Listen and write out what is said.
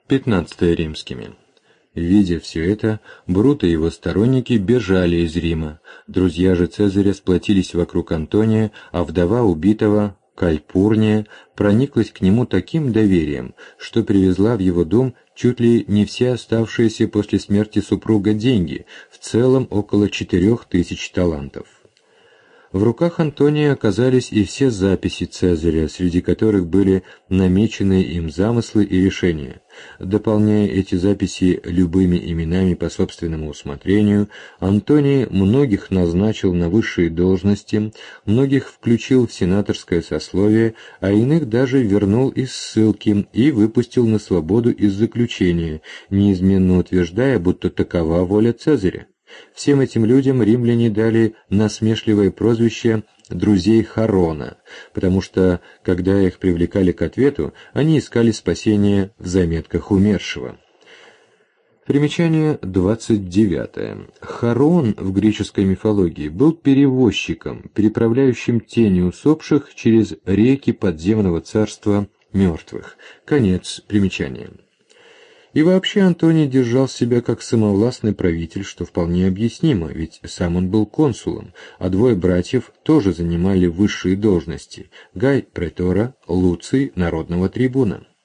15 римскими. Видя все это, Брут и его сторонники бежали из Рима. Друзья же Цезаря сплотились вокруг Антония, а вдова убитого, Кальпурния, прониклась к нему таким доверием, что привезла в его дом чуть ли не все оставшиеся после смерти супруга деньги, в целом около 4000 талантов. В руках Антония оказались и все записи Цезаря, среди которых были намечены им замыслы и решения. Дополняя эти записи любыми именами по собственному усмотрению, Антоний многих назначил на высшие должности, многих включил в сенаторское сословие, а иных даже вернул из ссылки и выпустил на свободу из заключения, неизменно утверждая, будто такова воля Цезаря. Всем этим людям римляне дали насмешливое прозвище «друзей Харона», потому что, когда их привлекали к ответу, они искали спасения в заметках умершего. Примечание 29. Харон в греческой мифологии был перевозчиком, переправляющим тени усопших через реки подземного царства мертвых. Конец примечания. И вообще Антоний держал себя как самовластный правитель, что вполне объяснимо, ведь сам он был консулом, а двое братьев тоже занимали высшие должности – Гай – претора, Луций – народного трибуна.